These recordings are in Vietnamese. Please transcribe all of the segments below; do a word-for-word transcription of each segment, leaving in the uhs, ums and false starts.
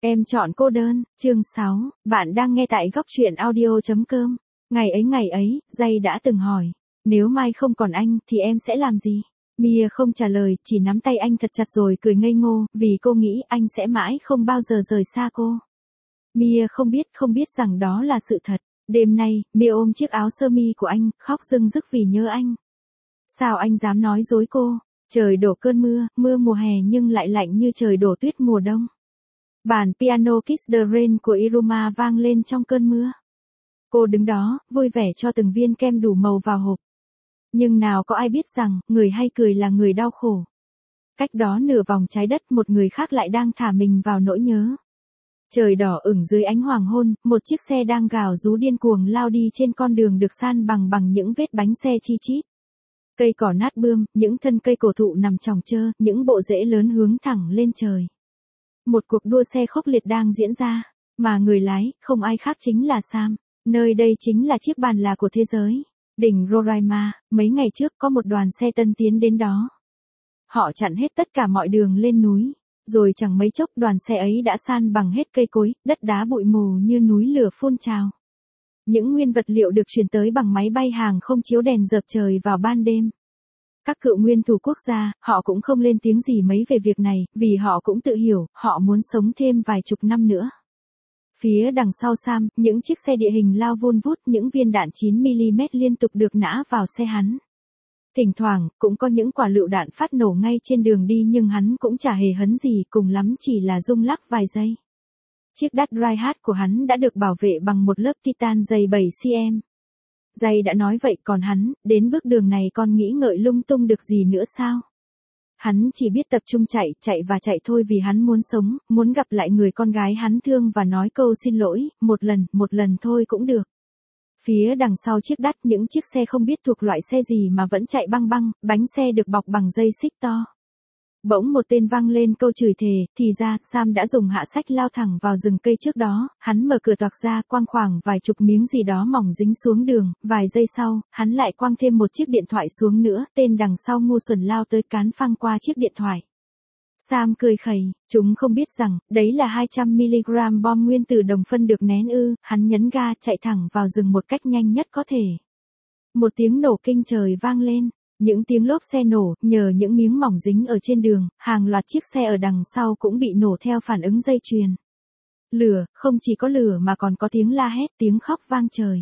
Em chọn cô đơn, chương sáu, bạn đang nghe tại góc truyện audio chấm com. Ngày ấy ngày ấy, Jay đã từng hỏi, nếu mai không còn anh thì em sẽ làm gì? Mia không trả lời, chỉ nắm tay anh thật chặt rồi cười ngây ngô, vì cô nghĩ anh sẽ mãi không bao giờ rời xa cô. Mia không biết, không biết rằng đó là sự thật. Đêm nay, Mia ôm chiếc áo sơ mi của anh, khóc rưng rức vì nhớ anh. Sao anh dám nói dối cô? Trời đổ cơn mưa, mưa mùa hè nhưng lại lạnh như trời đổ tuyết mùa đông. Bản piano Kiss the Rain của Iruma vang lên trong cơn mưa. Cô đứng đó, vui vẻ cho từng viên kem đủ màu vào hộp. Nhưng nào có ai biết rằng, người hay cười là người đau khổ. Cách đó nửa vòng trái đất một người khác lại đang thả mình vào nỗi nhớ. Trời đỏ ửng dưới ánh hoàng hôn, một chiếc xe đang gào rú điên cuồng lao đi trên con đường được san bằng bằng những vết bánh xe chi chít. Cây cỏ nát bươm, những thân cây cổ thụ nằm chồng chơ, những bộ rễ lớn hướng thẳng lên trời. Một cuộc đua xe khốc liệt đang diễn ra, mà người lái, không ai khác chính là Sam. Nơi đây chính là chiếc bàn là của thế giới. Đỉnh Roraima, mấy ngày trước có một đoàn xe tân tiến đến đó. Họ chặn hết tất cả mọi đường lên núi, rồi chẳng mấy chốc đoàn xe ấy đã san bằng hết cây cối, đất đá bụi mù như núi lửa phun trào. Những nguyên vật liệu được chuyển tới bằng máy bay hàng không chiếu đèn dợp trời vào ban đêm. Các cựu nguyên thủ quốc gia, họ cũng không lên tiếng gì mấy về việc này, vì họ cũng tự hiểu, họ muốn sống thêm vài chục năm nữa. Phía đằng sau Sam, những chiếc xe địa hình lao vun vút, những viên đạn chín mi li mét liên tục được nã vào xe hắn. Thỉnh thoảng, cũng có những quả lựu đạn phát nổ ngay trên đường đi nhưng hắn cũng chả hề hấn gì, cùng lắm chỉ là rung lắc vài giây. Chiếc đắt Dryhat của hắn đã được bảo vệ bằng một lớp titan dày bảy xăng-ti-mét. Jay đã nói vậy còn hắn, đến bước đường này còn nghĩ ngợi lung tung được gì nữa sao? Hắn chỉ biết tập trung chạy, chạy và chạy thôi vì hắn muốn sống, muốn gặp lại người con gái hắn thương và nói câu xin lỗi, một lần, một lần thôi cũng được. Phía đằng sau chiếc đắt những chiếc xe không biết thuộc loại xe gì mà vẫn chạy băng băng, bánh xe được bọc bằng dây xích to. Bỗng một tên vang lên câu chửi thề, thì ra, Sam đã dùng hạ sách lao thẳng vào rừng cây trước đó, hắn mở cửa toạc ra, quăng khoảng vài chục miếng gì đó mỏng dính xuống đường, vài giây sau, hắn lại quăng thêm một chiếc điện thoại xuống nữa, tên đằng sau ngu xuẩn lao tới cán phăng qua chiếc điện thoại. Sam cười khẩy, chúng không biết rằng, đấy là hai trăm mi li gam bom nguyên tử đồng phân được nén ư, hắn nhấn ga chạy thẳng vào rừng một cách nhanh nhất có thể. Một tiếng nổ kinh trời vang lên. Những tiếng lốp xe nổ, nhờ những miếng mỏng dính ở trên đường, hàng loạt chiếc xe ở đằng sau cũng bị nổ theo phản ứng dây chuyền. Lửa, không chỉ có lửa mà còn có tiếng la hét, tiếng khóc vang trời.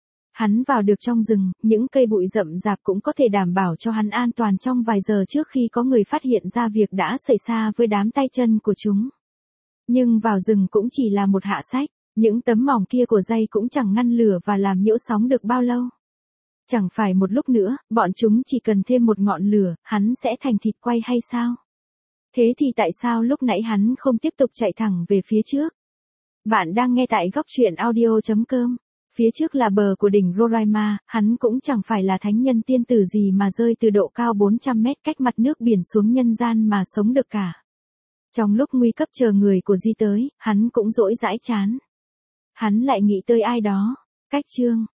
Hắn vào được trong rừng, những cây bụi rậm rạp cũng có thể đảm bảo cho hắn an toàn trong vài giờ trước khi có người phát hiện ra việc đã xảy ra với đám tay chân của chúng. Nhưng vào rừng cũng chỉ là một hạ sách, những tấm mỏng kia của dây cũng chẳng ngăn lửa và làm nhiễu sóng được bao lâu. Chẳng phải một lúc nữa, bọn chúng chỉ cần thêm một ngọn lửa, hắn sẽ thành thịt quay hay sao? Thế thì tại sao lúc nãy hắn không tiếp tục chạy thẳng về phía trước? Bạn đang nghe tại góc truyện audio chấm com. Phía trước là bờ của đỉnh Roraima, hắn cũng chẳng phải là thánh nhân tiên tử gì mà rơi từ độ cao bốn trăm mét cách mặt nước biển xuống nhân gian mà sống được cả. Trong lúc nguy cấp chờ người của Di tới, hắn cũng dỗi dãi chán. Hắn lại nghĩ tới ai đó. Cách chương.